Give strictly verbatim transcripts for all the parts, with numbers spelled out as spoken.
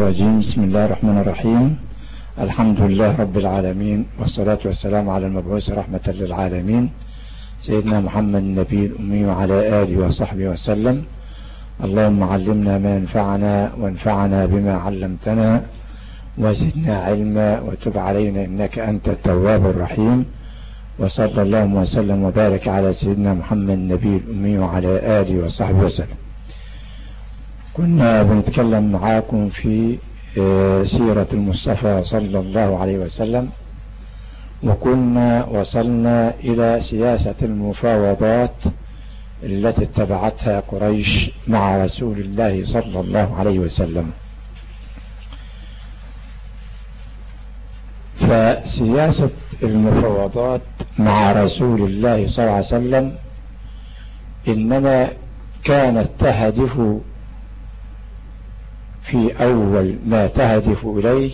الرجيم. بسم الله الرحمن الرحيم. الحمد لله رب العالمين، والصلاة والسلام على المبعوث رحمة للعالمين سيدنا محمد النبي الأمي وعلى آله وصحبه وسلم. اللهم علمنا ما ينفعنا وانفعنا بما علمتنا وزدنا علما وتب علينا إنك أنت التواب الرحيم. وصلى اللهم وسلم وبارك على سيدنا محمد النبي الأمي وعلى آله وصحبه وسلم. كنا بنتكلم معاكم في سيرة المصطفى صلى الله عليه وسلم، وكنا وصلنا إلى سياسة المفاوضات التي اتبعتها قريش مع رسول الله صلى الله عليه وسلم. فسياسة المفاوضات مع رسول الله صلى الله عليه وسلم إنما كانت تهدف في أول ما تهدف إليه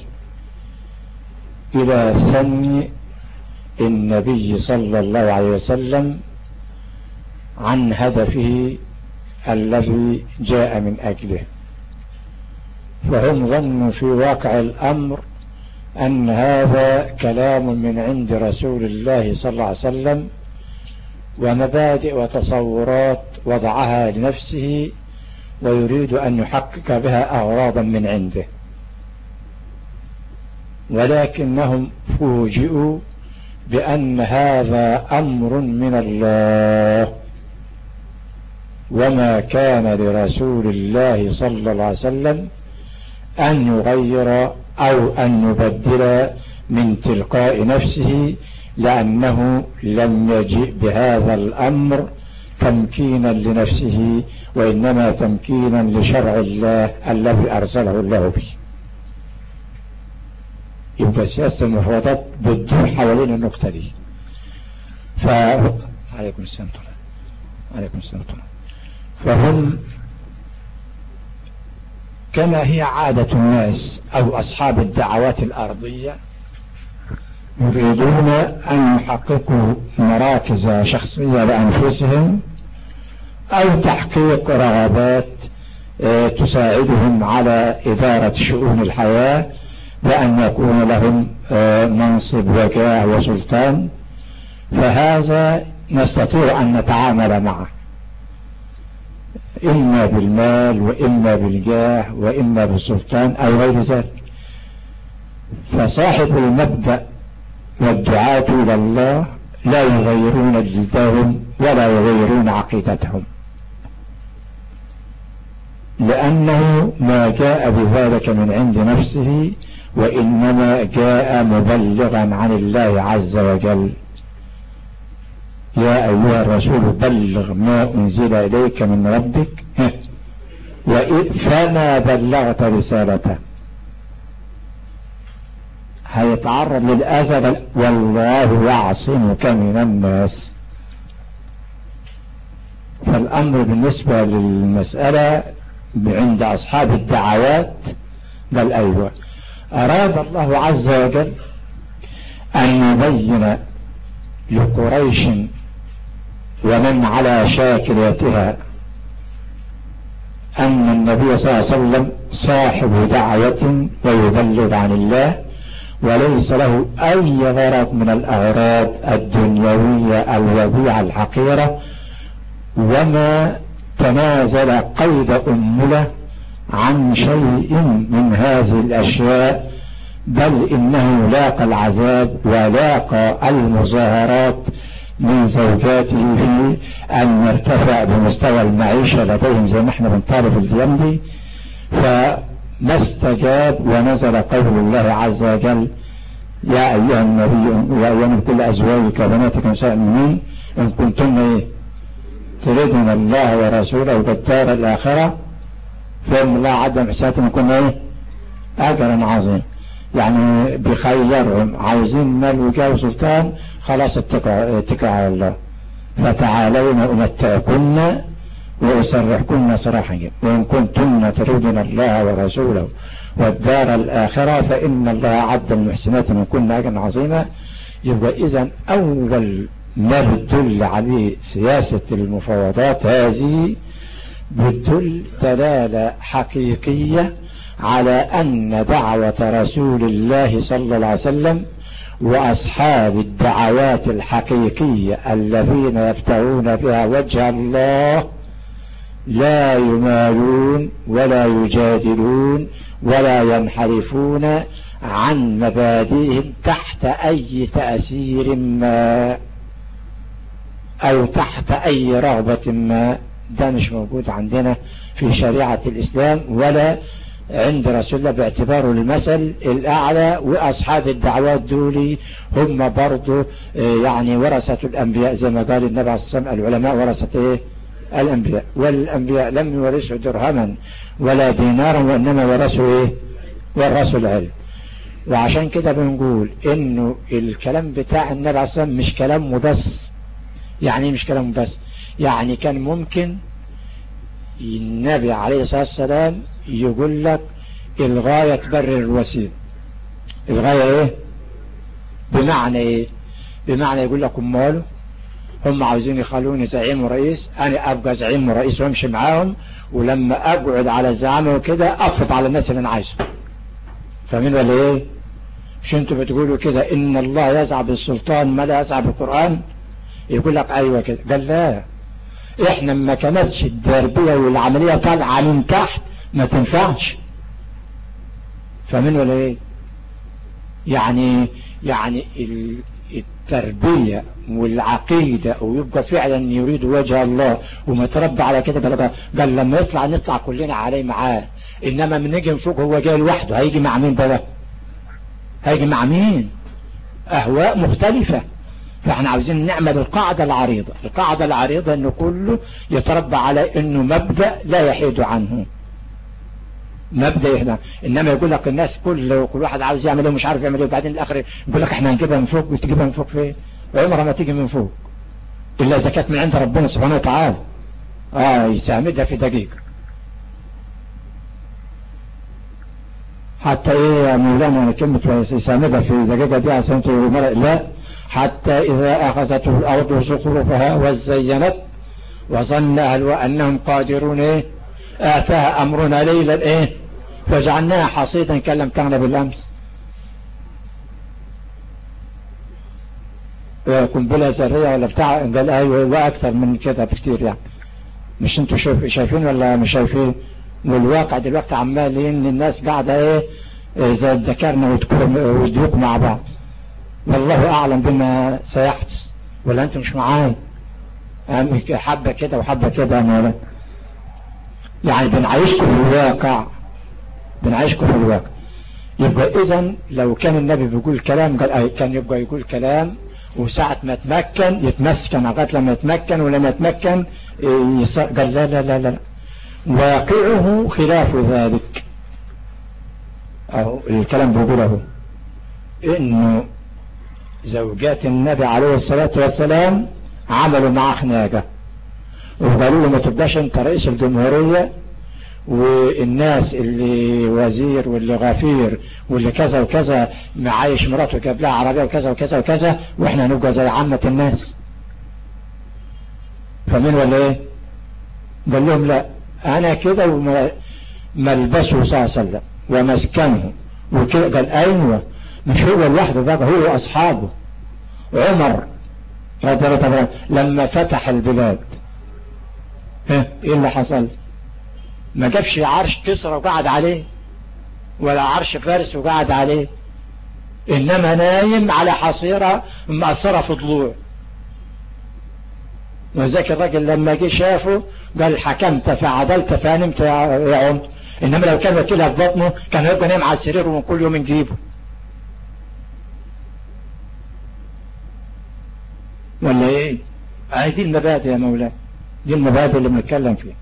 إلى ثني النبي صلى الله عليه وسلم عن هدفه الذي جاء من أجله. فهم ظنوا في واقع الأمر أن هذا كلام من عند رسول الله صلى الله عليه وسلم ومبادئ وتصورات وضعها لنفسه ويريد أن يحقق بها أغراضا من عنده، ولكنهم فوجئوا بأن هذا أمر من الله، وما كان لرسول الله صلى الله عليه وسلم أن يغير أو أن يبدل من تلقاء نفسه، لأنه لم يجئ بهذا الأمر تمكينا لنفسه، وإنما تمكينا لشرع الله الذي أرسله الله به. يبقى سياسة المفاوضات بتدور حوالين النقطة دي. ف عليكم السلام عليكم السلام. فهم كما هي عادة الناس أو أصحاب الدعوات الأرضية يريدون أن يحققوا مراكز شخصية لأنفسهم أو تحقيق رغبات تساعدهم على إدارة شؤون الحياة، بأن يكون لهم منصب وجاه وسلطان. فهذا نستطيع أن نتعامل معه إما بالمال وإما بالجاه وإما بالسلطان أو غير ذلك. فصاحب المبدأ والدعاة إلى الله لا يغيرون جلدهم ولا يغيرون عقيدتهم، لأنه ما جاء بذلك من عند نفسه، وإنما جاء مبلغا عن الله عز وجل. يا أيها الرسول بلغ ما أنزل إليك من ربك فما بلغت رسالته. هيتعرض للأذى والله يعصمك من الناس. فالأمر بالنسبة للمسألة عند أصحاب الدعوات بل أيوة أراد الله عز وجل أن يبين لقريش ومن على شاكلتها أن النبي صلى الله عليه وسلم صاحب دعوة ويبلغ عن الله، وليس له أي غرض من الأغراض الدنيوية الوضيعة الحقيرة، وما تنازل قيد أمله عن شيء من هذه الأشياء، بل إنه لاقى العذاب ولاقى المظاهرات من زوجاته في أن يرتفع بمستوى المعيشة لديهم زي ما احنا بنطالب اليوم دي. فما استجاب ونزل قول الله عز وجل: يا أيها النبي يا أيها كل أزواجك وبناتك ونساء المؤمنين إن كنتن إيه تريدن الله ورسوله والدار الآخرة فإن الله عدم حسابكم كنا إيه أجرا عظيم. يعني بخيرهم عاوزين مال وجاه وسلطان، خلاص اتكوا على الله. فتعالين أمتعكن وأسرحكن سراحا، وإن كنتن تريدن الله ورسوله والدار الآخرة فإن الله عد المحسنات منكن أجرا عظيما. يبقى إذن أول ما بتدل عليه سياسة المفاوضات هذه بتدل دلالة حقيقية على أن دعوة رسول الله صلى الله عليه وسلم وأصحاب الدعوات الحقيقية الذين يبتغون بها وجه الله لا يمالون ولا يجادلون ولا ينحرفون عن مبادئهم تحت أي تأثير ما أو تحت أي رغبة ما. ده مش موجود عندنا في شريعة الإسلام ولا عند رسول الله باعتباره المثل الأعلى. وأصحاب الدعوات دول هم برضو يعني ورثة الأنبياء زي ما قال النبي عليه الصلاة والسلام العلماء ورثة إيه؟ الأنبياء. والأنبياء لم يورثوا درهما ولا دينارا وإنما ورثوا إيه؟ ورثوا العلم. وعشان كده بنقول إنه الكلام بتاع النبي عليه الصلاة والسلام مش كلام مبس. يعني مش كلام بس، يعني كان ممكن النبي عليه الصلاة والسلام يقول لك الغاية تبرر الوسيلة. الغاية ايه؟ بمعنى ايه؟ بمعنى يقول لك اماله هم عاوزين يخلوني زعيم ورئيس، انا ابقى زعيم ورئيس وامشي معاهم، ولما اقعد على الزعامة وكده افرض على الناس اللي انا عايزه. فاهمين ولا ايه؟ مش انتوا بتقولوا كده ان الله يزع بالسلطان ما لا يزع بالقرآن؟ يقول لك ايوه كده. قال لا، احنا ما كانتش التربية والعملية طالعة من تحت ما تنفعش. فاهمين ولا ايه؟ يعني يعني التربية والعقيدة ويبقى فعلا يريد وجه الله ومتربى على كده. قال لما يطلع نطلع كلنا عليه معاه، انما من نجي فوق هو جاي لوحده هيجي مع مين بقى؟ هيجي مع مين؟ اهواء مختلفة. فاحنا عاوزين نعمل القاعدة العريضة. القاعدة العريضة انه كله يتربى على انه مبدأ لا يحيد عنه، مبدأ يحيد. انما يقول لك الناس كل كل واحد عاوز يعمل ايه ومش عارف يعمل ايه، وبعدين الاخر يقول لك احنا هنجيبها من فوق. وتجيبها من فوق فين؟ عمرها ما تيجي من فوق الا اذا كانت من عند ربنا سبحانه وتعالى. اه يساندها في دقيقة. حتى ايه يا مولانا كلمة يساندها في دقيقة دي عشان لا، حتى إذا أخذته الأرض زخرفها وزينت وظن أهلها أنهم قادرون إيه؟ آتاها أمرنا ليلا إيه؟ فجعلناها حصيدا كان لم تغن بالأمس. قنبلة ذرية ولا بتاع؟ قال أيوه وأكثر من كده بكتير. يعني مش انتوا شايفين ولا مش شايفين؟ والواقع دلوقتي عمالين الناس قاعدة إيه زي الذكرنا ويدوك مع بعض. والله أعلم بما سيحدث. ولا أنتم مش معاي؟ حبة كده وحبة كده يا مولانا. يعني بنعيشكم في الواقع، بنعيشكم في الواقع. يبقى إذن لو كان النبي بيقول كلام قال كان يبقى يقول كلام، وساعة ما يتمكن يتمسكن لغاية لما يتمكن، ولما يتمكن قال لا لا لا لا. واقعه خلاف ذلك. أو الكلام بيقوله إنه زوجات النبي عليه الصلاة والسلام عملوا معاه خناقة وقالوا له ما تبقاش انت رئيس الجمهورية، والناس اللي وزير واللي غفير واللي كذا وكذا معايش مراته جاب لها عربية وكذا وكذا وكذا، واحنا نبقى زي عامة الناس. فمن ولا ايه؟ قال لهم لا، انا كده وملبسه صلى الله عليه وسلم ومسكنه وكده. قال ايوه مش هو لوحده بقى، هو واصحابه. عمر رضي الله عنه لما فتح البلاد ايه اللي حصل؟ ما جابش عرش كسرى وقعد عليه ولا عرش فارس وقعد عليه، انما نايم على حصيرة مأثرة في ضلوع. وذاك الراجل لما جه شافه قال حكمت فعدلت فنمت يا عمر. انما لو كان وكيلها في بطنه كان يبقى نايم على السرير وكل يوم نجيبه. ولا ايه؟ هاي دي المبادئ يا مولاي، دي المبادئ اللي بنتكلم فيها.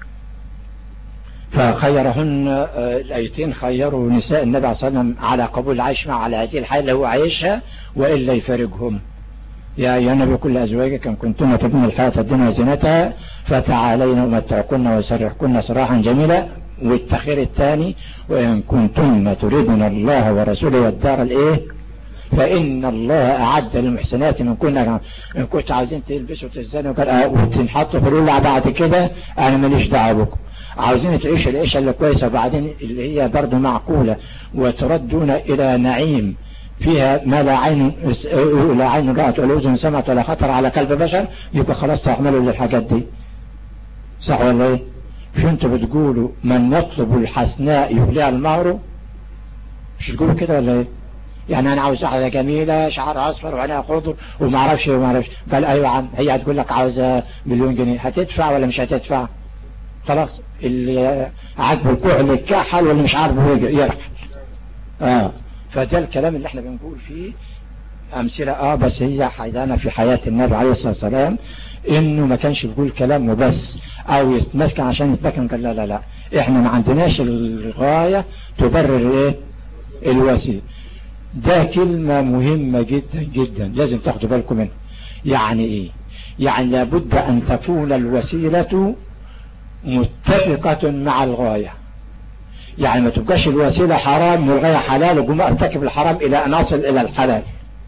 فخيرهن الايتين، خيروا نساء النبي عليه الصلاه والسلام على قبول العيش مع على هذه الحياه اللي هو عايشها، والا يفارقهم. يا ايها النبي كل ازواجك ان كنتن تردن الحياه الدنيا وزينتها فتعالين امتعكن واسرحكن سراحا جميلا. والتخير الثاني وان كنتن تردن الله ورسوله والدار الايه فإن الله أعد للمحسنات من كنا إن كنت عاوزين تلبسوا وتزنوا وتنحطوا في الأولى بعد كده أنا ماليش دعوة بكم. عاوزين تعيشوا العيشة اللي كويسة وبعدين اللي هي برضو معقولة وتردون إلى نعيم فيها ما لا عين لا عين رأت ولا أذن سمعت ولا خطر على قلب بشر، يبقى خلاص تعملوا للحاجات دي. صح ولا ايه؟ مش انتوا بتقولوا من يطلب الحسناء يبلع المهر؟ مش تقولوا كده ولا ايه؟ يعني انا عاوز واحده جميله شعرها اصفر وعينها خضر وما اعرفش وما اعرفش. قال ايوه عم، هي هتقول لك عاوزه مليون جنيه، هتدفع ولا مش هتدفع؟ خلاص اللي عاجبه الكحل يتكحل واللي مش عاجبه يرحل. اه فده الكلام اللي احنا بنقول فيه امثله. اه بس هي حيدانا في حياه النبي عليه الصلاه والسلام انه ما كانش بيقول كلام وبس او يتمسكن عشان يتمكن. قال لا لا لا، احنا ما عندناش الغايه تبرر ايه الوسيله. ده كلمه مهمه جدا جدا لازم تاخدوا بالكم منها. يعني ايه؟ يعني لابد ان تكون الوسيله متفقه مع الغايه. يعني ما تبقاش الوسيله حرام والغايه حلال وقوم ارتكب الحرام الى ان اصل الى الحلال.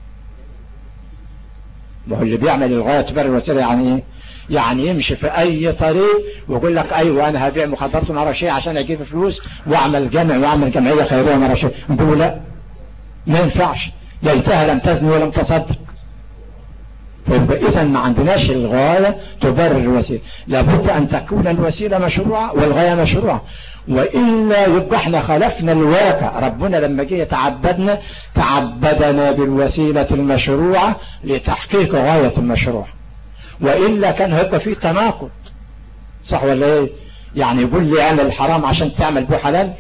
ما هو اللي بيعمل الغاية تبرر الوسيلة يعني ايه؟ يعني يمشي في اي طريق ويقول لك ايوه انا هبيع مخدرات وما اعرفش ايه عشان اجيب فلوس واعمل جمع واعمل جمعية خيرية وما اعرفش ايه. نقول لا ما ينفعش، ليتها لم تزني ولم تصدق. فيبقى اذا ما عندناش الغاية تبرر الوسيلة، لابد ان تكون الوسيلة مشروعة والغاية مشروعة، وإلا يبقى احنا خلفنا الواقع. ربنا لما جه يتعبدنا تعبدنا بالوسيلة المشروعة لتحقيق غاية المشروع، وإلا كان هيبقى فيه تناقض. صح ولا ايه؟ يعني يقول لي اعمل الحرام عشان تعمل به حلال؟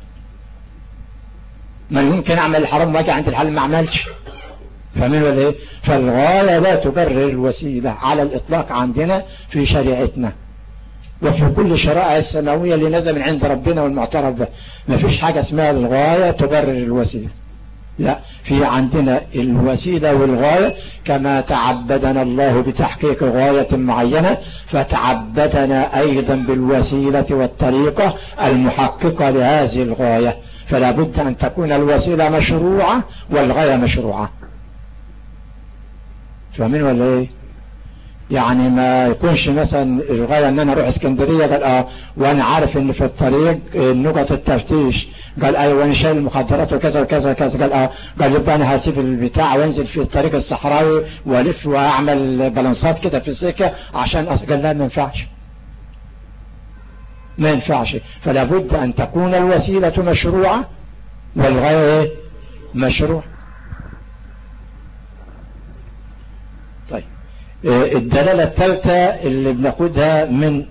ما يمكن اعمل الحرام واجي عند الحلال ما اعملش. فاهمين ولا ايه؟ فالغاية لا تبرر الوسيلة على الاطلاق عندنا في شريعتنا وفي كل الشرائع السماوية اللي نزل من عند ربنا والمعترف به. ما فيش حاجة اسمها الغاية تبرر الوسيلة، لا، في عندنا الوسيلة والغاية. كما تعبدنا الله بتحقيق غاية معينة فتعبدنا ايضا بالوسيلة والطريقة المحققة لهذه الغاية. فلا بد ان تكون الوسيلة مشروعة والغاية مشروعة. فاهمين ولا ايه؟ يعني ما يكونش مثلا الغاية ان انا اروح اسكندرية قال اه وانا عارف ان في الطريق نقط التفتيش قال ايوه وانا شايل المخدرات وكذا وكذا وكذا قال اه قال يبقى انا هسيب البتاع وانزل في الطريق الصحراوي والف واعمل بالانسات كده في السكة عشان أص... قال لا ما ينفعش ما ينفعش. فلا بد ان تكون الوسيلة مشروعة والغاية مشروع. طيب الدلالة الثالثة اللي بناخدها من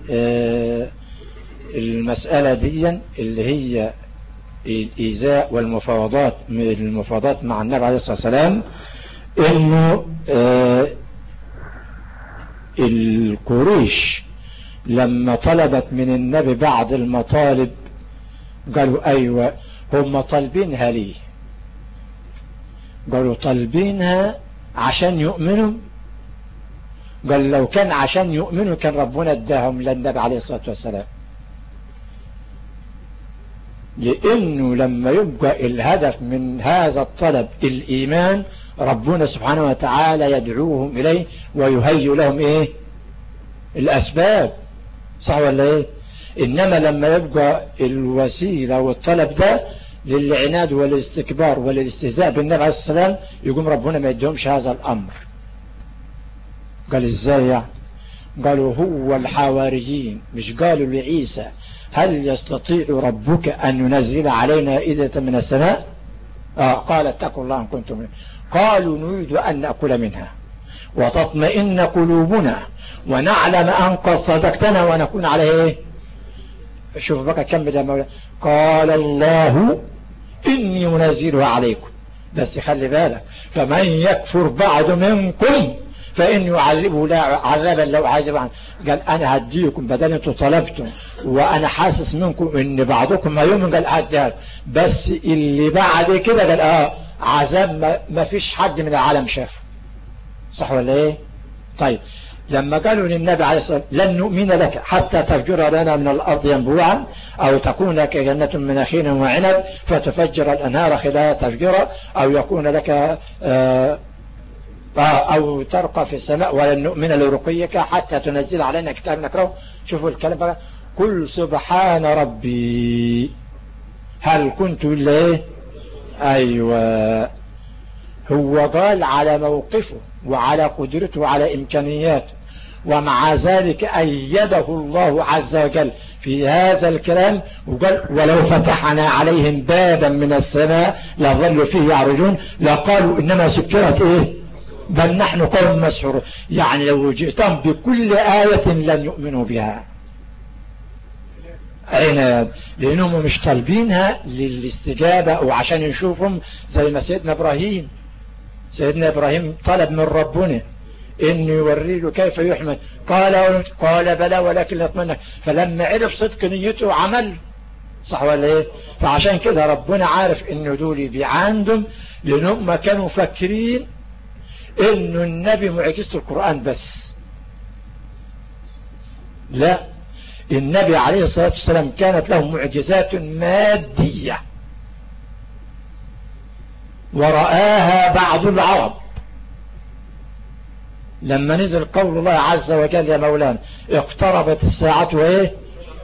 المسألة دي اللي هي الإيذاء والمفاوضات المفاوضات مع النبي عليه الصلاة والسلام، إنه القريش لما طلبت من النبي بعض المطالب قالوا أيوة هم طالبينها ليه؟ قالوا طالبينها عشان يؤمنوا. قال لو كان عشان يؤمنوا كان ربنا اداهم للنبي عليه الصلاة والسلام، لانه لما يبقى الهدف من هذا الطلب الايمان ربنا سبحانه وتعالى يدعوهم اليه ويهيئ لهم ايه الاسباب. صح ولا ايه؟ انما لما يبقى الوسيلة والطلب ده للعناد والاستكبار وللاستهزاء بالنبي عليه الصلاة والسلام يقوم ربنا ما يديهمش هذا الامر. قال ازاي يعني؟ قالوا هو الحواريين مش قالوا لعيسى هل يستطيع ربك ان ينزل علينا إذة من السماء؟ آه قال اتقوا الله ان كنتم منه. قالوا نريد ان نأكل منها وتطمئن قلوبنا ونعلم ان قد صدقتنا ونكون عليه ايه. شوف بقى كم ده مولا. قال الله اني منزلها عليكم بس خلي بالك فمن يكفر بعد منكم فإن يعذبه لا عذابا لو عذب عنه. قال أنا هديكم بدل أنتم طلبتم وأنا حاسس منكم إن بعضكم ما يؤمن. قال أديها بس اللي بعد كده قال آه عذاب ما, ما فيش حد من العالم شافه. صح ولا إيه؟ طيب لما قالوا للنبي عليه الصلاة والسلام لن نؤمن لك حتى تفجر لنا من الأرض ينبوعا أو تكون لك جنة من نخيل وعنب فتفجر الأنهار خلالها تفجيرا أو يكون لك آه أو ترقى في السماء ولن نؤمن لرقيك حتى تنزل علينا كتاب نقرأه. شوفوا الكلام بقى. قل سبحان ربي هل كنت إلا إيه؟ أيوة. هو قال على موقفه وعلى قدرته وعلى إمكانياته، ومع ذلك أيده الله عز وجل في هذا الكلام وقال ولو فتحنا عليهم بابا من السماء لظلوا فيه يعرجون لقالوا إنما سكرت إيه بل نحن قوم مسحورون. يعني لو جئتم بكل آية لن يؤمنوا بها. أين؟ لأنهم مش طالبينها للاستجابة وعشان يشوفهم زي ما سيدنا إبراهيم سيدنا إبراهيم طلب من ربنا إن يوري له كيف يحمد، قال قال بلى ولكن يطمئن، فلما عرف صدق نيته عمل. صح ولا ايه؟ فعشان كده ربنا عارف إنه دول بيعاندهم لأنهم ما كانوا فاكرين إنه النبي معجزة القرآن بس. لا، النبي عليه الصلاة والسلام كانت له معجزات مادية ورآها بعض العرب لما نزل قول الله عز وجل يا مولانا اقتربت الساعة وايه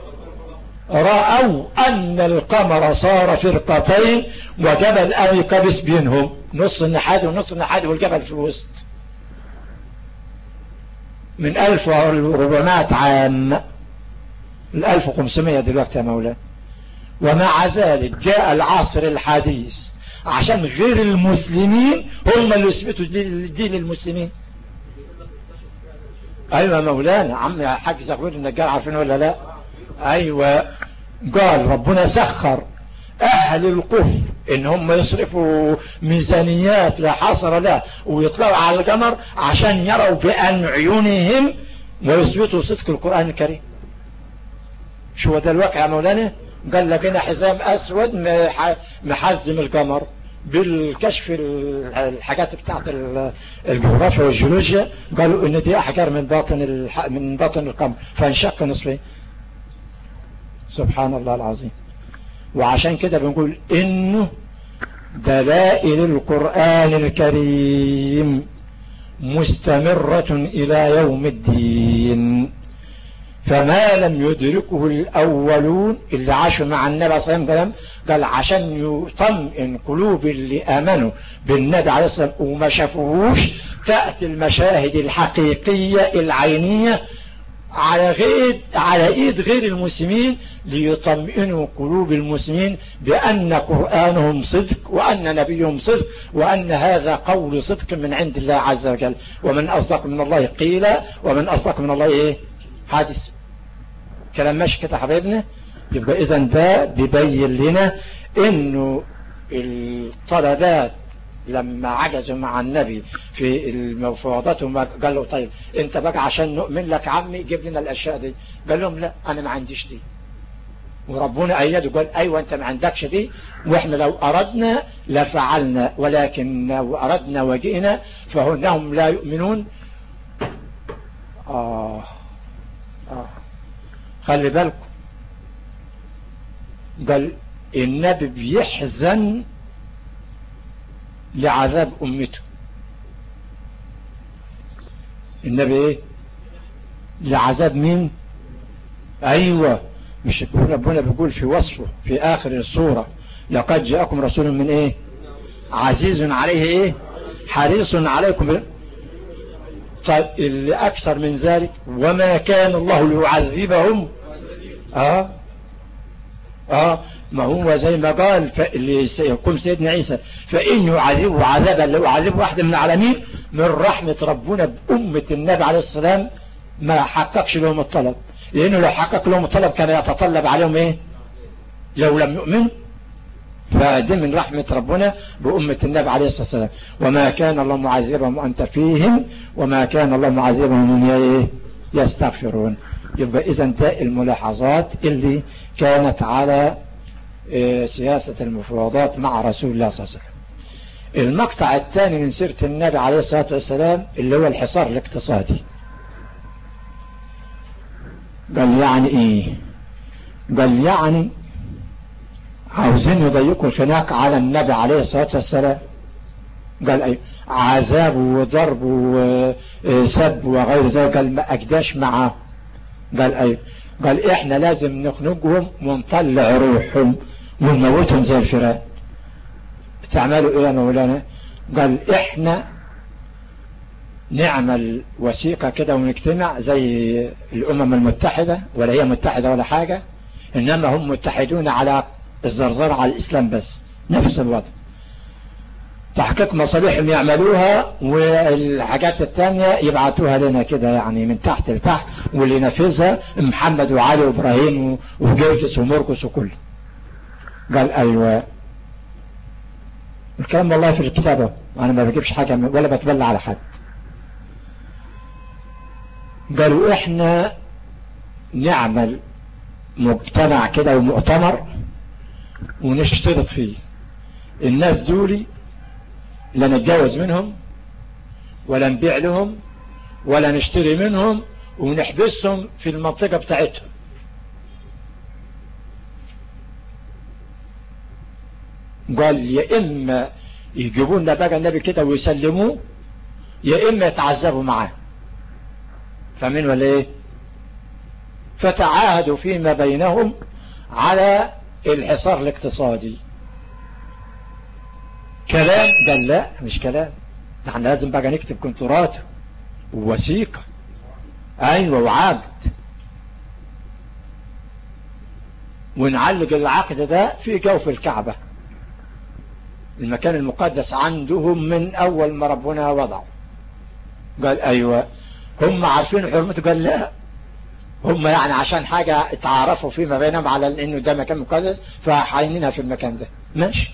رأوا أن القمر صار فرقتين وجبل أويقبس بينهم نص النحاس ونص النحاس والجبل في الوسط من ألف وأربعمائة عام الألف وخمسمائة دلوقتي يا مولانا. ومع ذلك جاء العصر الحديث عشان غير المسلمين هم اللي يثبتوا دين المسلمين. ايوه مولانا عم يا حاج زغلول النجار عارفين ولا لا؟ ايوه قال ربنا سخر اهل الكفر ان هم يصرفوا ميزانيات لا حصر لها ويطلعوا على القمر عشان يروا بأن عيونهم ويثبتوا صدق القرآن الكريم. شو ده الواقع يا مولانا؟ قال لك هنا حزام اسود محزم القمر بالكشف الحاجات بتاعت الجغرافيا والجيولوجيا، قالوا ان دي احجار من باطن من باطن القمر فانشق نصفين. سبحان الله العظيم. وعشان كده بنقول انه دلائل القرآن الكريم مستمرة الى يوم الدين، فما لم يدركه الأولون اللي عاشوا مع النبي صلى الله عليه وسلم قال عشان يطمئن قلوب اللي آمنوا بالنبي عليه الصلاة والسلام وما شافوهوش تأتي المشاهد الحقيقية العينية على غير على ايد غير المسلمين ليطمئنوا قلوب المسلمين بأن قرآنهم صدق وأن نبيهم صدق وأن هذا قول صدق من عند الله عز وجل. ومن أصدق من الله قيلا ومن أصدق من الله ايه حادث. كلام ماشي كده حبايبنا. يبقى اذا ده بيبين لنا انه الطلبات لما عجزوا مع النبي في المفاوضات قال له طيب انت بقى عشان نؤمن لك عمي جيب لنا الاشياء دي، قال لهم لا انا ما عنديش دي. وربنا ايده قال ايوه انت ما عندكش دي واحنا لو اردنا لفعلنا ولكن لو اردنا وجئنا فهم لا يؤمنون. آه آه. خلي بالكم قال النبي بيحزن لعذاب امته. النبي ايه لعذاب مين؟ ايوه مش ربنا بيقول في وصفه في اخر السورة لقد جاءكم رسول من ايه عزيز عليه ايه حريص عليكم. طيب اللي اكثر من ذلك وما كان الله ليعذبهم اه اه ما هو زي ما قال اللي يقوم سيدنا عيسى فإن يعذبه عذابا لو يعذبه واحد من العالمين من رحمة ربنا بأمة النبي عليه السلام ما حققش لهم الطلب، لأنه لو حقق لهم الطلب كان يتطلب عليهم ايه لو لم يؤمن. فدي من رحمة ربنا بأمة النبي عليه الصلاة والسلام. وما كان الله معذبهم وأنت فيهم وما كان الله معذبهم من يستغفرون. يبقى إذا ده الملاحظات اللي كانت على سياسة المفاوضات مع رسول الله صلى الله عليه وسلم. المقطع الثاني من سيرة النبي عليه الصلاة والسلام اللي هو الحصار الاقتصادي. قال يعني ايه؟ قال يعني عاوزين يضيقوا الخناق على النبي عليه الصلاة والسلام. قال ايه؟ عذاب وضرب وسب وغير ذلك. قال ما اجداش معاه. قال ايه؟ قال احنا لازم نخنقهم ونطلع روحهم ونموتهم زي الفئران. تعملوا ايه يا مولانا؟ قال احنا نعمل وثيقة كده ونجتمع زي الامم المتحدة، ولا هي متحدة ولا حاجة، انما هم متحدون على الزرزرة على الاسلام بس، نفس الوضع. تحقيق مصالحهم يعملوها، والحاجات التانية يبعتوها لنا كده يعني من تحت لتحت، واللي ينفذها محمد وعلي وابراهيم وجورجس ومرقس وكله. قال ايوه الكلام والله في الكتابة، انا ما بجيبش حاجة ولا بتبلى على حد. قالوا احنا نعمل مجتمع كده ومؤتمر ونشترط فيه الناس دولي لا نتجوز منهم ولا نبيع لهم ولا نشتري منهم، ونحبسهم في المنطقة بتاعتهم. قال يا اما يجيبوا لنا بقى النبي كده ويسلموه، يا اما يتعذبوا معاه. فاهمين ولا ايه؟ فتعاهدوا فيما بينهم على الحصار الاقتصادي. كلام؟ قال لا مش كلام، نحن لازم بقى نكتب كونترات ووثيقة. ايوه وعقد، ونعلق العقد ده في جوف الكعبة، المكان المقدس عندهم من اول ما ربنا وضعه. قال ايوه هم عارفين حرمته؟ قال لا، هم يعني عشان حاجة اتعارفوا فيما بينهم على انه ده مكان مقدس فحاينينها في المكان ده. ماشي.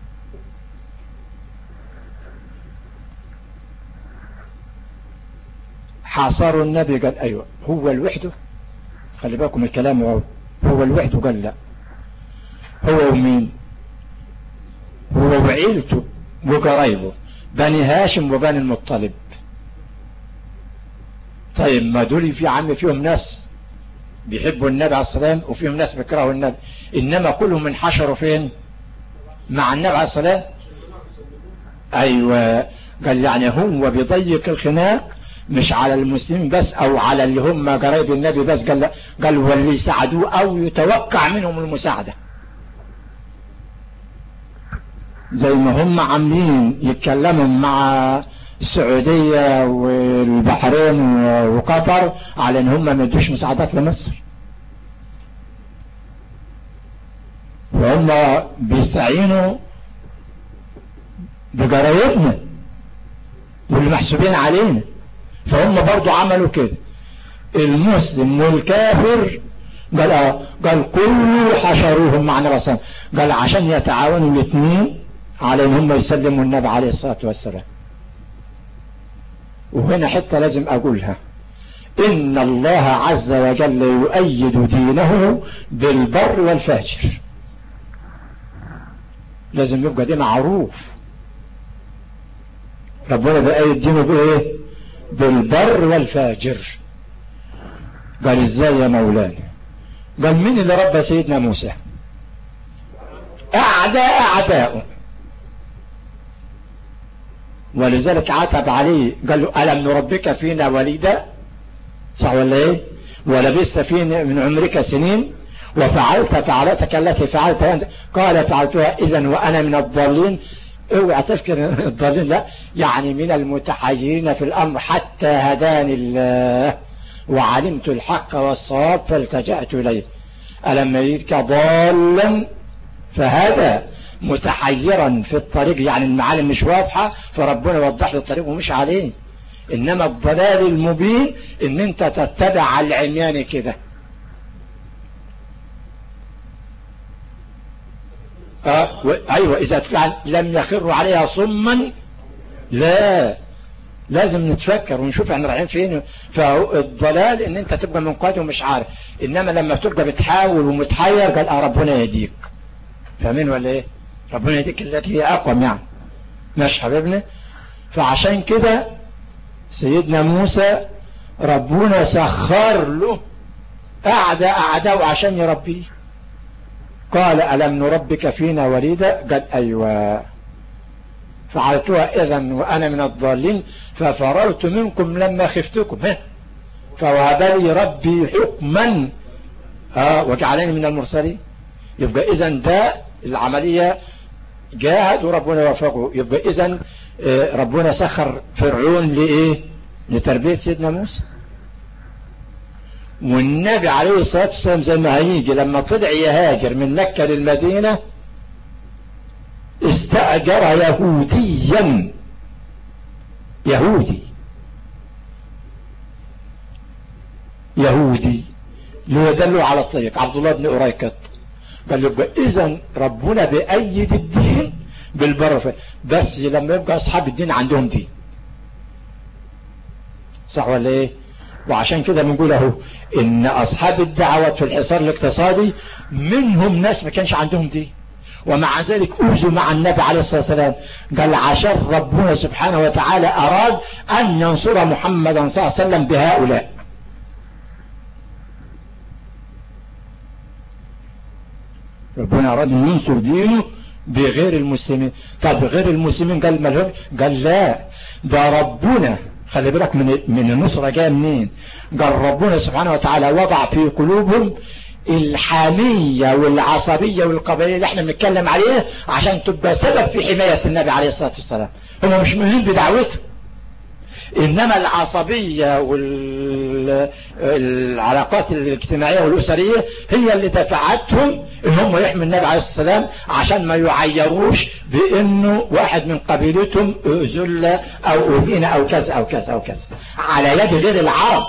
حاصروا النبي. قال ايوه هو الوحده، خلي بالكم الكلام، هو هو الوحده. قال لا، هو ومين؟ هو وعيلته وقرايبه بني هاشم وبني المطلب. طيب ما دول في عم فيهم ناس بيحبوا النبي عليه الصلاة والسلام وفيهم ناس بيكرهوا النبي، انما كلهم انحشروا فين؟ مع النبي عليه الصلاة والسلام. ايوه قال يعني هو بيضيق الخناق مش على المسلمين بس او على اللي هم قرايب النبي بس. قال لا، قال واللي يساعدوه او يتوقع منهم المساعدة، زي ما هم عاملين يتكلموا مع السعودية والبحرين وقطر على ان هم ما يدوش مساعدات لمصر، وهم بيستعينوا بقرايبنا واللي محسوبين علينا. فهم برضو عملوا كده، المسلم والكافر. قال اه قال كله حشروهم مع النبي صلى الله عليه وسلم، قال عشان يتعاونوا الاثنين على ان هم يسلموا النبي عليه الصلاة والسلام. وهنا حتى لازم اقولها، ان الله عز وجل يؤيد دينه بالبر والفاجر. لازم يبقى دي معروف، ربنا بيؤيد دينه بايه؟ بالبر والفاجر. قال ازاي يا مولانا؟ قال مين اللي ربى سيدنا موسى؟ اعداء اعداؤه، ولذلك عتب عليه قال له ألم نربك فينا وليدا؟ صح ولا ايه؟ ولبست فينا من عمرك سنين وفعلت فعلتك التي فعلت أنت. قال فعلتها إذن وأنا من الضالين. اوعى تفكر الضالين، لا، يعني من المتحيرين في الأمر حتى هداني الله وعلمت الحق والصواب فالتجأت إليه. ألم يجدك ضالا فهدى، متحيرا في الطريق، يعني المعالم مش واضحة فربنا وضح له الطريق ومش عليه. انما الضلال المبين ان انت تتبع على العميان كده. اه و... ايوه اذا تطلع لم يخروا عليها صما. لا، لازم نتفكر ونشوف احنا رايحين فين. فالضلال ان انت تبقى منقاد ومش عارف، انما لما تبقى بتحاول ومتحير قال اه ربنا يهديك. فاهمين ولا ايه؟ ربنا يديك التي هي اقوم يعني. ماشي حبيبنا. فعشان كده سيدنا موسى ربنا سخر له قعد أعداء عشان يربيه. قال ألم نربك فينا وليدا؟ قال أيوة، فعلتها إذن وأنا من الضالين ففررت منكم لما خفتكم، فوهب لي ربي حكما آه وجعلني من المرسلين. يبقى إذن ده العملية جاهد وربنا وفقه. يبقى إذن آه ربنا سخر فرعون لإيه؟ لتربية سيدنا موسى. والنبي عليه الصلاة والسلام زي ما هيجي لما طلع يهاجر من مكة للمدينة استأجر يهوديا، يهودي يهودي ليدلوا على الطريق، عبد الله بن أريكط. قال يبقى إذن ربنا بأيد الدين بالبر، بس لما يبقى أصحاب الدين عندهم دين، صح ولا إيه؟ وعشان كده بنقول اهو ان اصحاب الدعوات في الحصار الاقتصادي منهم ناس ما كانش عندهم دين، ومع ذلك اوذوا مع النبي عليه الصلاة والسلام. قال عشان ربنا سبحانه وتعالى اراد ان ينصر محمدا صلى الله عليه وسلم بهؤلاء. ربنا اراد ان ينصر دينه بغير المسلمين. طب غير المسلمين قال مالهم؟ قال لا، ده ربنا خلي بالك من من النصرة جايه منين. قال ربنا سبحانه وتعالى وضع في قلوبهم الحامية والعصبية والقبلية اللي احنا بنتكلم عليها عشان تبقى سبب في حماية النبي عليه الصلاة والسلام. هم مش مؤمنين بدعوته، انما العصبية والعلاقات الاجتماعية والاسرية هي اللي دفعتهم ان هم يحموا النبي عليه الصلاة والسلام عشان ما يعيروش بانه واحد من قبيلتهم ذل او اذين او كذا او كذا او كذا على يد غير العرب.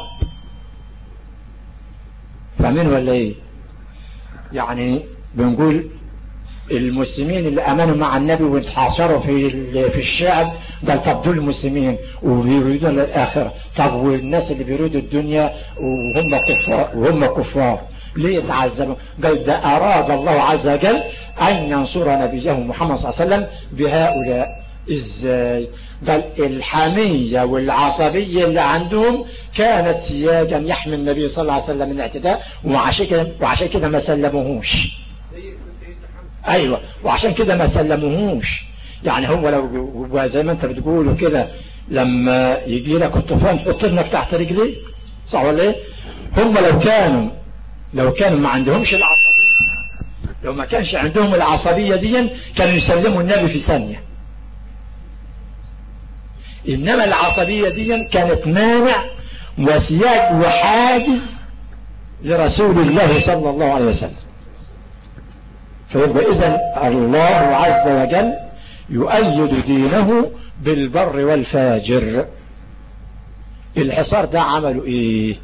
فاهمين ولا ايه؟ يعني بنقول المسلمين اللي امنوا مع النبي واتحاصروا في في الشعب، قال طب دول المسلمين وبيريدون الاخره، طب والناس اللي بيريدوا الدنيا وهم كفار وهم كفار ليه يتعذبوا؟ قال ده اراد الله عز وجل ان ينصر نبيه محمد صلى الله عليه وسلم بهؤلاء. ازاي؟ قال الحمية والعصبية اللي عندهم كانت سياجا يحمي النبي صلى الله عليه وسلم من الاعتداء، وعشان كده وعشان كده ما سلموهوش. ايوه، وعشان كده ما سلموهوش. يعني هو لو زي ما انت بتقول كده لما يجي لك الطوفان حط لك تحت رجليه، صح ولا ايه؟ هم لو كانوا لو كانوا ما عندهمش العصبية، لو ما كانش عندهم العصبية دي كانوا يسلموا النبي في ثانية. انما العصبية دي كانت مانع وسياج وحاجز لرسول الله صلى الله عليه وسلم. فيبقى اذن الله عز وجل يؤيد دينه بالبر والفاجر. الحصار ده عملوا ايه؟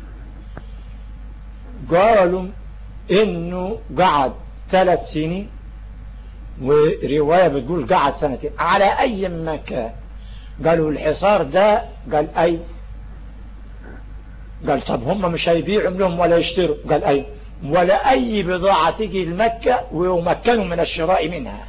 قالوا انه قعد ثلاث سنين، ورواية بتقول قعد سنتين على اي مكان. قالوا الحصار ده، قال اي، قال طب هم مش هيبيعوا لهم ولا يشتروا؟ قال اي، ولا اي بضاعة تيجي لمكة ويمكنوا من الشراء منها.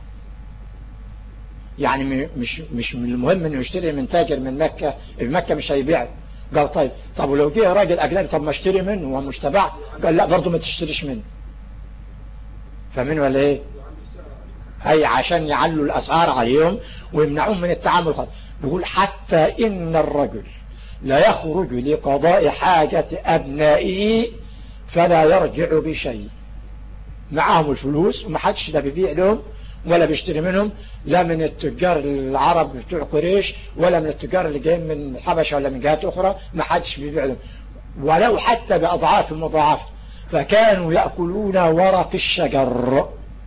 يعني مش مش المهم انه يشتري من تاجر من مكة، المكة مش هيبيع. قال طيب طب ولو جه راجل اجنبي طب ما اشتري منه وهو مش تبع؟ قال لا برضه ما تشتريش منه. فاهمين ولا ايه؟ اي عشان يعلوا الاسعار عليهم ويمنعوهم من التعامل خالص. بيقول حتى ان الرجل لا يخرج لقضاء حاجة ابنائه فلا يرجع بشيء. معاهم الفلوس وما حدش لا بيبيع لهم ولا بيشتري منهم، لا من التجار العرب بتوع قريش ولا من التجار اللي جايين من الحبشة ولا من جهات اخرى، ما حدش بيبيع لهم ولو حتى باضعاف مضاعفة. فكانوا يأكلون ورق الشجر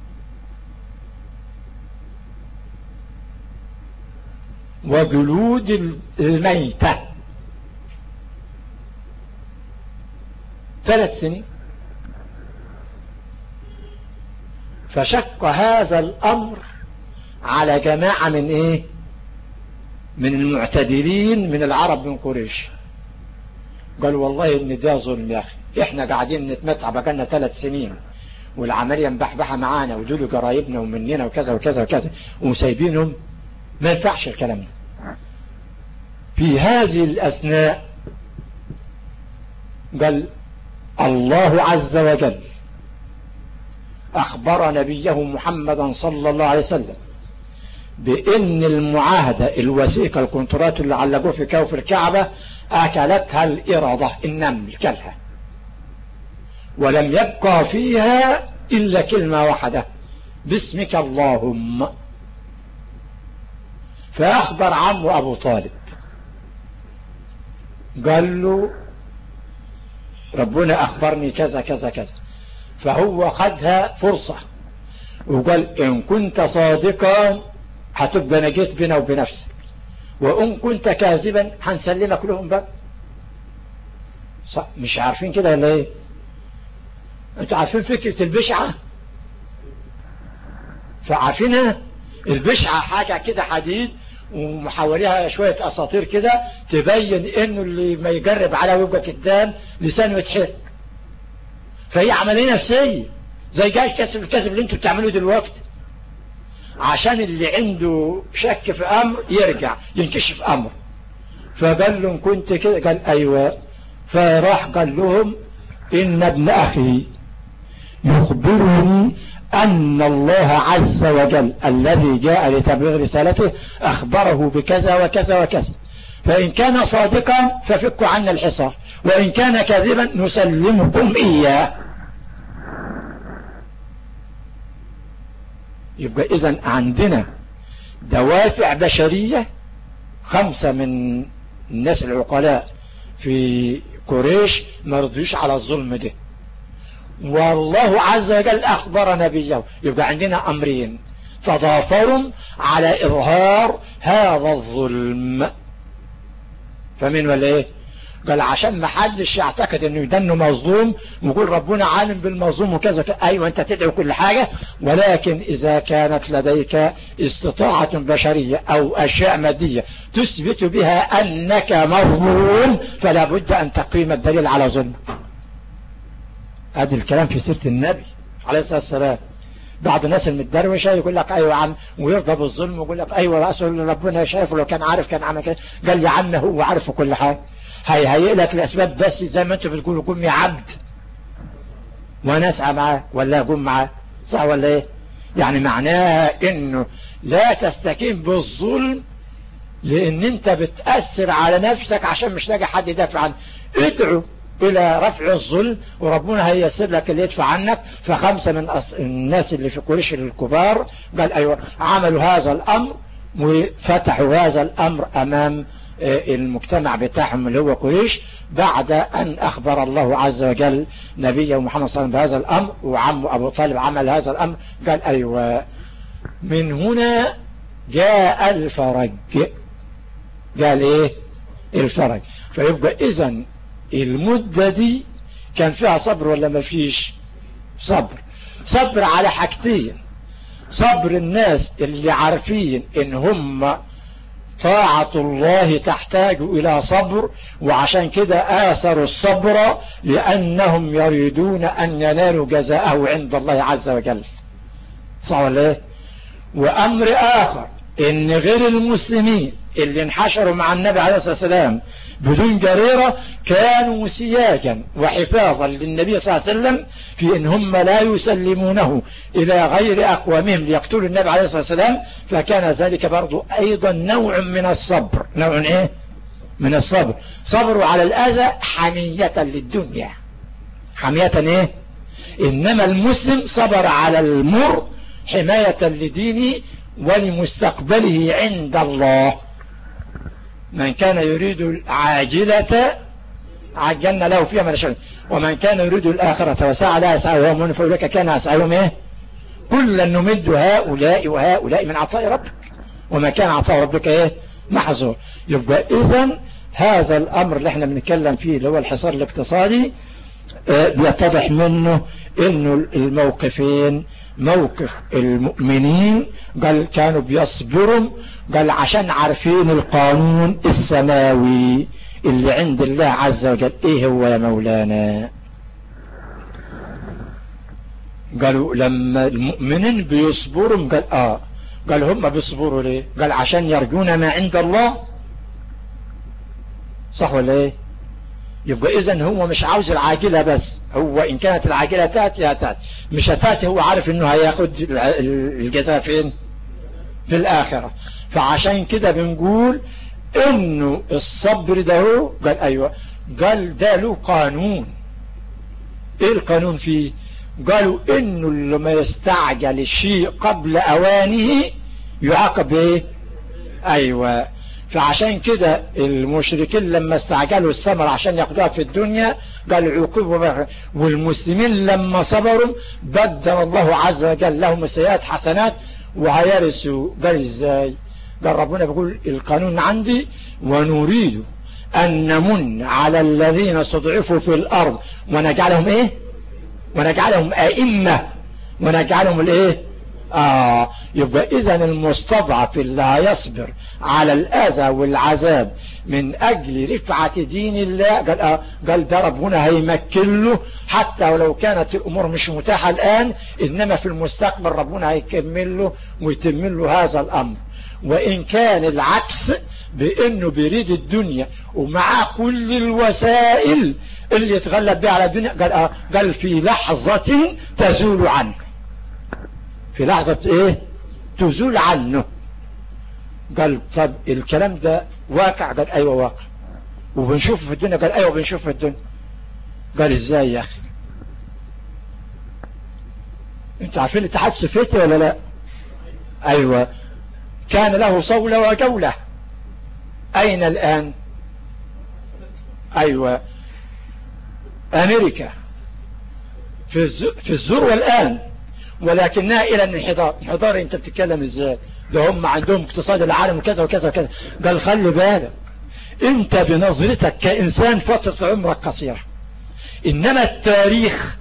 وجلود الميتة. ثلاث سنين. فشق هذا الامر على جماعة من ايه؟ من المعتدلين من العرب من قريش. قالوا والله ان ده ظلم يا اخي، احنا قاعدين نتمتع بقالنا ثلاث سنين والعملية مبحبحة معانا ودول قرايبنا ومننا وكذا وكذا وكذا ومسايبينهم، ما ينفعش الكلام ده. في هذه الاثناء قال الله عز وجل أخبر نبيه محمدا صلى الله عليه وسلم بأن المعاهدة الوثيقة الكونترات اللي علقوه في كوف الكعبة أكلتها الإرادة النمل كلها، ولم يبقى فيها إلا كلمة واحدة باسمك اللهم. فأخبر عمه أبو طالب قال له ربنا أخبرني كذا كذا كذا، فهو خدها فرصة وقال إن كنت صادقا هتبقى نجيت بنا وبنفسك، وإن كنت كاذبا هنسلمك لهم بقى. مش عارفين كده ولا ايه؟ انتوا عارفين فكرة البشعة؟ فعارفينها البشعة حاجة كده حديد ومحاوليها شوية اساطير كده تبين انه اللي ما يجرب على ويبقى كدام لسانه يتحرق. فهي عملية نفسية زي جاش كسب الكسب اللي انتوا بتعملوه دلوقتي، عشان اللي عنده شك في امر يرجع ينكشف امر. فقال لهم كنت كده، قال ايوه. فراح قال لهم ان ابن اخي يخبرني ان الله عز وجل الذي جاء لتبليغ رسالته اخبره بكذا وكذا وكذا، فان كان صادقا ففكوا عنا الحصار، وان كان كاذبا نسلمكم اياه. يبقى اذا عندنا دوافع بشرية. خمسة من الناس العقلاء في قريش ما رضيوش على الظلم ده، والله عز وجل اخبر نبيه. يبقى عندنا امرين تضافروا على اظهار هذا الظلم. فمن ولا ايه؟ قال عشان ما حدش يعتقد انه يدنه مظلوم ويقول ربنا عالم بالمظلوم وكذا. ايوه انت تدعو كل حاجة، ولكن اذا كانت لديك استطاعة بشرية او اشياء مادية تثبت بها انك مظلوم فلا بد ان تقيم الدليل على ظلمك. هذا الكلام في سيرة النبي عليه الصلاة والسلام. بعض الناس المتدروشة يقول لك ايوه يا عم ويرضى بالظلم ويقول لك ايوه رأسه ربنا شايفه، لو كان عارف كان عمل كده. قال يا عم هو عارف كل حاجة، هيهيئ لك الاسباب بس زي ما انتوا بتقولوا قوم يا عبد وانا اسعى معاه ولا اقوم معاه، صح ولا ايه؟ يعني معناها انه لا تستكين بالظلم لان انت بتأثر على نفسك عشان مش لاقي حد يدافع عنك. ادعو الى رفع الظلم وربنا هيسر لك اللي يدفع عنك. فخمسة من الناس اللي في قريش الكبار قال ايوه عملوا هذا الامر وفتحوا هذا الامر امام المجتمع بتاعهم اللي هو قريش، بعد ان اخبر الله عز وجل نبيه محمد صلى الله عليه وسلم بهذا الامر، وعمه ابو طالب عمل هذا الامر. قال ايوه من هنا جاء الفرج. قال ايه الفرج؟ فيبقى اذا المدة دي كان فيها صبر ولا ما فيش صبر؟ صبر على حاجتين: صبر الناس اللي عارفين ان هم طاعة الله تحتاج الى صبر، وعشان كده آثروا الصبر لانهم يريدون ان ينالوا جزاءه عند الله عز وجل، صح ولا ايه؟ وامر اخر ان غير المسلمين اللي انحشروا مع النبي عليه الصلاة والسلام بدون جريرة كانوا سياجا وحفاظا للنبي صلى الله عليه وسلم في ان هم لا يسلمونه الى غير اقوامهم ليقتلوا النبي عليه الصلاة والسلام. فكان ذلك برضو ايضا نوع من الصبر. نوع ايه من الصبر؟ صبروا على الاذى حمية للدنيا، حمية ايه؟ انما المسلم صبر على المر حماية لدينه ولمستقبله عند الله. من كان يريد العاجلة عجلنا له فيها ما نشاء، ومن كان يريد الآخرة وسعى لها سعيهم ومن فأولئك كان سعيهم ايه؟ كلا نمد هؤلاء وهؤلاء من عطاء ربك وما كان عطاء ربك ايه؟ محظور. يبقى اذا هذا الامر اللي احنا بنتكلم فيه اللي هو الحصار الاقتصادي اه بيتضح منه انه الموقفين: موقف المؤمنين قال كانوا بيصبروا، قال عشان عارفين القانون السماوي اللي عند الله عز وجل. ايه هو يا مولانا؟ قالوا لما المؤمنين بيصبروا قال اه قال هم بيصبروا ليه؟ قال عشان يرجون ما عند الله، صح ولا ايه؟ يبقى اذا هو مش عاوز العاجلة بس، هو ان كانت العاجلة تاتي هتاتي، مش هتاتي هو عارف انه هياخد الجزاء فين؟ في الاخرة. فعشان كده بنقول انه الصبر ده هو قال ايوه، قال ده له قانون. ايه القانون فيه؟ قالوا انه لما يستعجل الشيء قبل اوانه يعاقب ايه؟ ايوه. فعشان كده المشركين لما استعجلوا الثمر عشان ياخدوها في الدنيا قالوا عوقبوا، والمسلمين لما صبروا بدل الله عز وجل لهم السيئات حسنات وهيرثوا. قال ازاي؟ قال ربنا بيقول القانون عندي ونريد ان نمن على الذين استضعفوا في الارض ونجعلهم ايه؟ ونجعلهم ائمة ونجعلهم الايه؟ آه يبقى اذا المستضعف اللي هيصبر على الاذى والعذاب من اجل رفعة دين الله قال آه قال ده ربنا هيمكن له، حتى ولو كانت الامور مش متاحة الان انما في المستقبل ربنا هيكمل له ويتم له هذا الامر. وان كان العكس بانه بيريد الدنيا ومعاه كل الوسائل اللي يتغلب بها على الدنيا قال آه قال في لحظة تزول عنه، في لحظة ايه؟ تزول عنه. قال طب الكلام ده واقع؟ قال ايوه واقع وبنشوفه في الدنيا. قال ايوه بنشوفه في الدنيا. قال ازاي يا اخي؟ انتوا عارفين الاتحاد السوفيتي ولا لا؟ ايوه كان له صولة وجولة. اين الان؟ ايوه امريكا في في الذروة الان، ولكنها الى الانحدار. انحدار انت بتتكلم ازاي؟ ده هم عندهم اقتصاد العالم وكذا وكذا وكذا. قال خلي بالك انت بنظرتك كانسان فترة عمرك قصيرة، انما التاريخ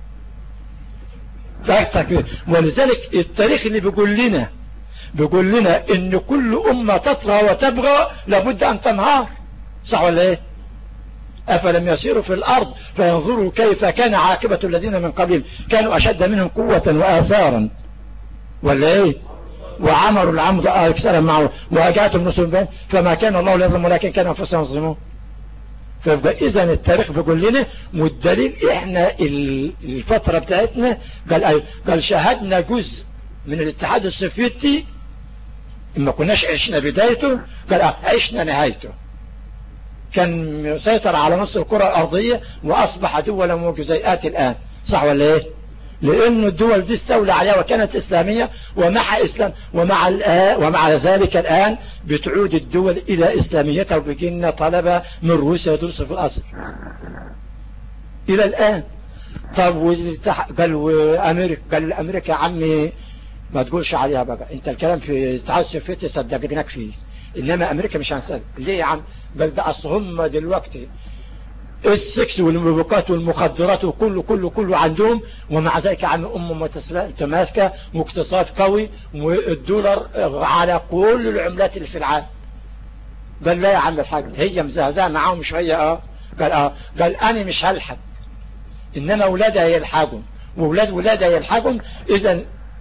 فاكتك. ولذلك التاريخ اللي بيقول لنا بيقول لنا ان كل امة تطغى وتبغى لابد ان تنهار، صح ولا ايه؟ افلم يسيروا في الارض فينظروا كيف كان عاقبة الذين من قبلهم كانوا اشد منهم قوة واثارا، ولا ايه؟ وعمروا العمد اكثر معه واجاتهم نصر فما كان الله ليظلم ولكن كانوا انفسهم يظلمون. فيبقى اذا التاريخ بيقول لنا، والدليل احنا الفترة بتاعتنا قال ايوه قال شاهدنا جزء من الاتحاد السوفيتي، ما كناش عشنا بدايته قال اه عشنا نهايته. كان يسيطر على نص الكرة الارضية واصبح دولا مجزيئات الان، صح ولا ايه؟ لان الدول دي استولى عليها وكانت اسلامية، ومع اسلام ومع ومع ذلك الان بتعود الدول الى اسلاميتها، وبيجينا طلبة من روسيا يدرسوا في الازهر الى الان. طب قال وامريكا قال امريكا يا عمي ما تقولش عليها بقى، انت الكلام في الاتحاد السوفيتي صدقناك فيه، انما امريكا مش هنسال. ليه يا عم؟ قال ده اصل هم دلوقتي السكس والمبكات والمخدرات وكله كله كله عندهم، ومع ذلك يا عم ام متماسكه واقتصاد قوي والدولار على كل العملات اللي في العالم. قال لا يا عم الحاج هي مزهزاه معاهم شويه. اه قال اه قال انا مش هلحق، انما اولادها يلحقهم واولاد ولادها يلحقهم. اذا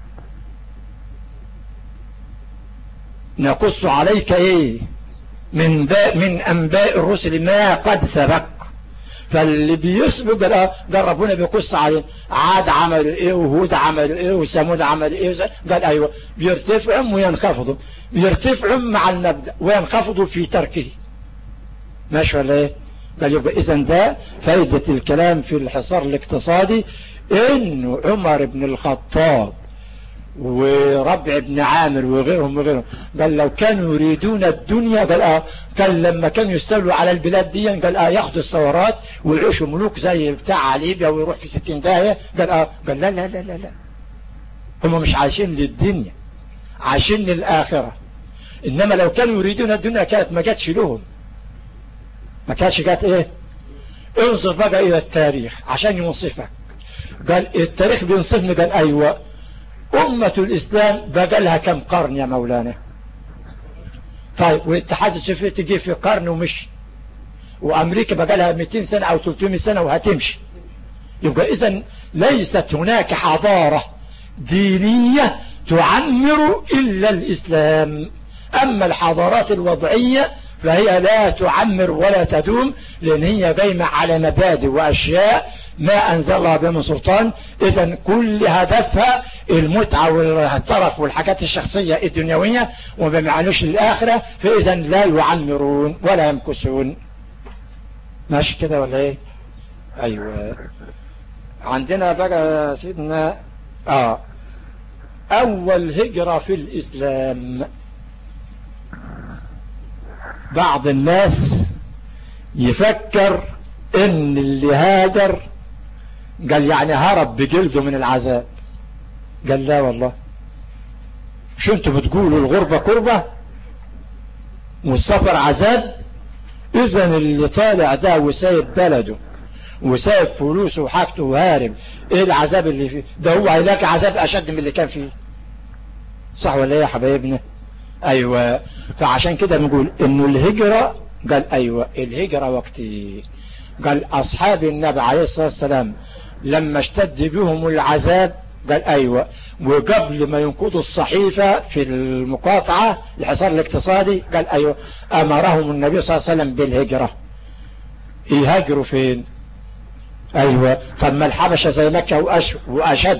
نقص عليك ايه من من انباء الرسل ما قد سبق. فاللي بيسبق قال ربنا بيقص عليه عاد عملوا ايه وهود عملوا ايه وثمود عملوا ايه. قال ايوه بيرتفعوا وينخفضوا، بيرتفعوا مع المبدأ وينخفضوا في تركه، ماشي ولا ايه؟ قال يبقى اذا ده فايدة الكلام في الحصار الاقتصادي، انه عمر بن الخطاب وربع بن عامر وغيرهم وغيرهم قال لو كانوا يريدون الدنيا قال اه كان لما كانوا يستولوا على البلاد دي قال اه ياخدوا الثورات ويعيشوا ملوك زي بتاع ليبيا ويروح في ستين داهية. قال اه قال لا لا لا لا لا هم مش عايشين للدنيا، عايشين للآخرة. انما لو كانوا يريدون الدنيا كانت ما جاتش لهم، ما كانتش جات ايه. انظر بقى الى التاريخ عشان ينصفك. قال التاريخ بينصفني. قال ايوه أمة الإسلام بقى لها كم قرن يا مولانا؟ طيب والاتحاد السوفيتي جه في قرن ومشي، وأمريكا بقى لها مئتين سنة أو ثلاثمئة سنة وهتمشي. يبقى إذن ليست هناك حضارة دينية تعمر إلا الإسلام. أما الحضارات الوضعية فهي لا تعمر ولا تدوم، لان هي قايمة على مبادئ واشياء ما انزلها بها من سلطان. اذا كل هدفها المتعة والطرف والحاجات الشخصية الدنيوية وما بيعملوش للاخرة، فاذا لا يعمرون ولا يمكسون. ماشي كده ولا ايه؟ ايوه. عندنا بقى سيدنا اه اول هجرة في الاسلام. بعض الناس يفكر ان اللي هاجر قال يعني هرب بجلده من العذاب. قال لا والله، شو انتوا بتقولوا الغربة كربة والسفر عذاب؟ اذا اللي طالع ده وسايب بلده وسايب فلوسه وحاجته وهارب، ايه العذاب اللي فيه ده؟ هو هيلاقي عذاب اشد من اللي كان فيه. صح ولا ايه يا حبايبنا؟ ايوه. فعشان كده بنقول انه الهجرة، قال ايوه الهجرة وقتي. قال اصحاب النبي عليه الصلاة والسلام لما اشتد بهم العذاب، قال ايوه، وقبل ما ينقضوا الصحيفة في المقاطعة الحصار الاقتصادي، قال ايوه امرهم النبي صلى الله عليه وسلم بالهجرة. يهاجروا فين؟ ايوه. طب ما الحبشة زي مكة وأش... واشد،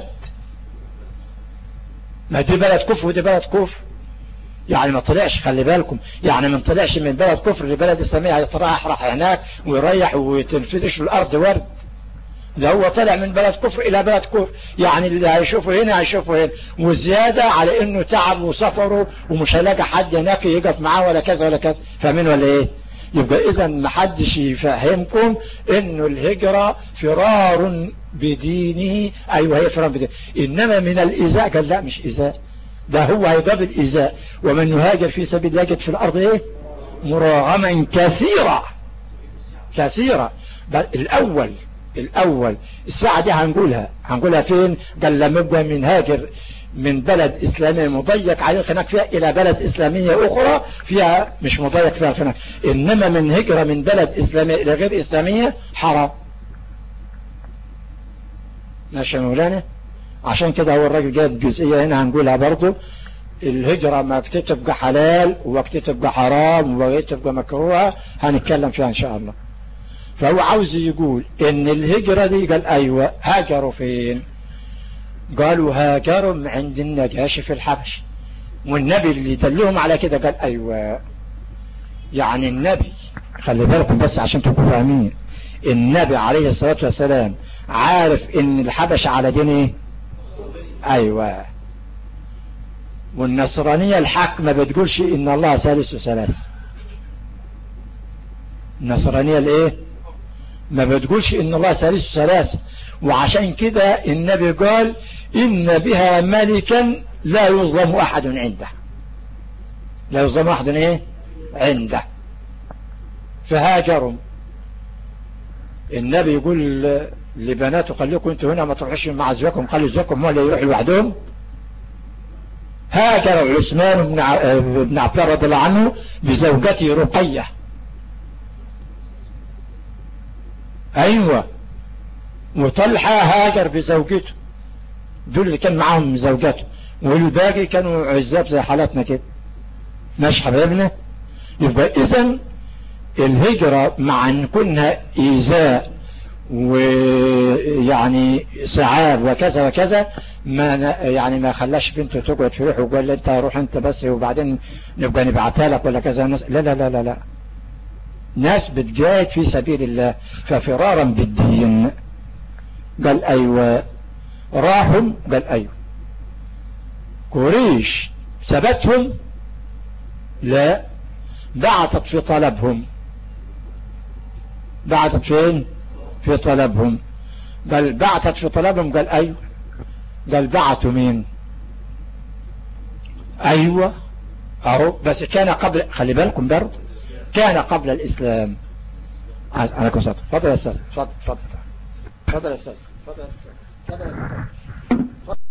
ما دي بلد كفر ودي بلد كفر. يعني ما طلعش، خلي بالكم، يعني ما طلعش من بلد كفر لبلد اسلامية يتراح راح هناك ويريح وتنفذش الارض ورد. ده هو طلع من بلد كفر الى بلد كفر، يعني اللي هيشوفه هنا هيشوفه هنا، وزيادة على انه تعب وسفره ومش هيلاقي حد هناك يقف معاه ولا كذا ولا كذا. فاهمين ولا ايه؟ يبقى اذا ما حدش يفهمكم انه الهجرة فرار بدينه. ايوه هي فرار بدينه، انما من الايذاء قال لا مش ايذاء، ده هو هيقابل ايذاء. ومن يهاجر في سبيل الله يجد في الارض ايه؟ مراغما كثيرة كثيرة. بل الاول الاول الساعة دي هنقولها هنقولها فين؟ قال لما يبقى من هاجر من بلد اسلامية مضيق عليه الخناق فيها الى بلد اسلامية اخرى فيها مش مضيق فيها الخناق، انما من هجرة من بلد اسلامية الى غير اسلامية حرام. ماشي يا مولانا؟ عشان كده هو الراجل جاب جزئية هنا هنقولها برضو. الهجرة ما تبقى حلال ووقت تبقى حرام ووقت تبقى مكروهة، هنتكلم فيها ان شاء الله. فهو عاوز يقول ان الهجرة دي، قال ايوه هاجروا فين؟ قالوا هاجروا عند النجاشي في الحبش، والنبي اللي دلهم على كده قال ايوه. يعني النبي، خلي بالكم بس عشان تبقوا فاهمين، النبي عليه الصلاة والسلام عارف ان الحبش على دين ايه؟ ايوه. والنصرانية الحق ما بتقولش ان الله ثالث ثلاثة. النصرانية الايه؟ ما بتقولش ان الله ثالث ثلاثة. وعشان كده النبي قال ان بها ملكا لا يظلم احد عنده، لا يظلم احد ايه؟ عنده. فهاجروا. النبي يقول لبناته خليكم انتوا هنا ما تروحوش مع ازواجكم، خلوا ازواجكم هم اللي يروحوا لوحدهم. هاجر عثمان بن عفان رضي الله عنه بزوجته رقية. ايوه. وطلحة هاجر بزوجته، دول اللي كان معاهم زوجته، والباقي كانوا عزاب زي حالاتنا كده. ماشي حبايبنا؟ يبقى اذا الهجرة مع ان كنا ايذاء ويعني صعاب وكذا وكذا، ما يعني ما خلاش بنته تقعد في روح وقال انت روح انت بس وبعدين نبقى نبعتها لك ولا كذا. لا لا لا لا لا، ناس بتجاهد في سبيل الله ففرارا بالدين. قال ايوه. راحوا. قال ايوه. قريش ثبتهم؟ لا، بعثت في طلبهم. بعثت فين؟ في طلبهم. قال بعثت في طلبهم؟ قال ايوه. قال بعثوا مين؟ ايوه اهو، بس كان قبل، خلي بالكم برضه كان قبل الاسلام. عليكم السلام. تفضل يا استاذ. تفضل تفضل تفضل يا استاذ. تفضل تفضل.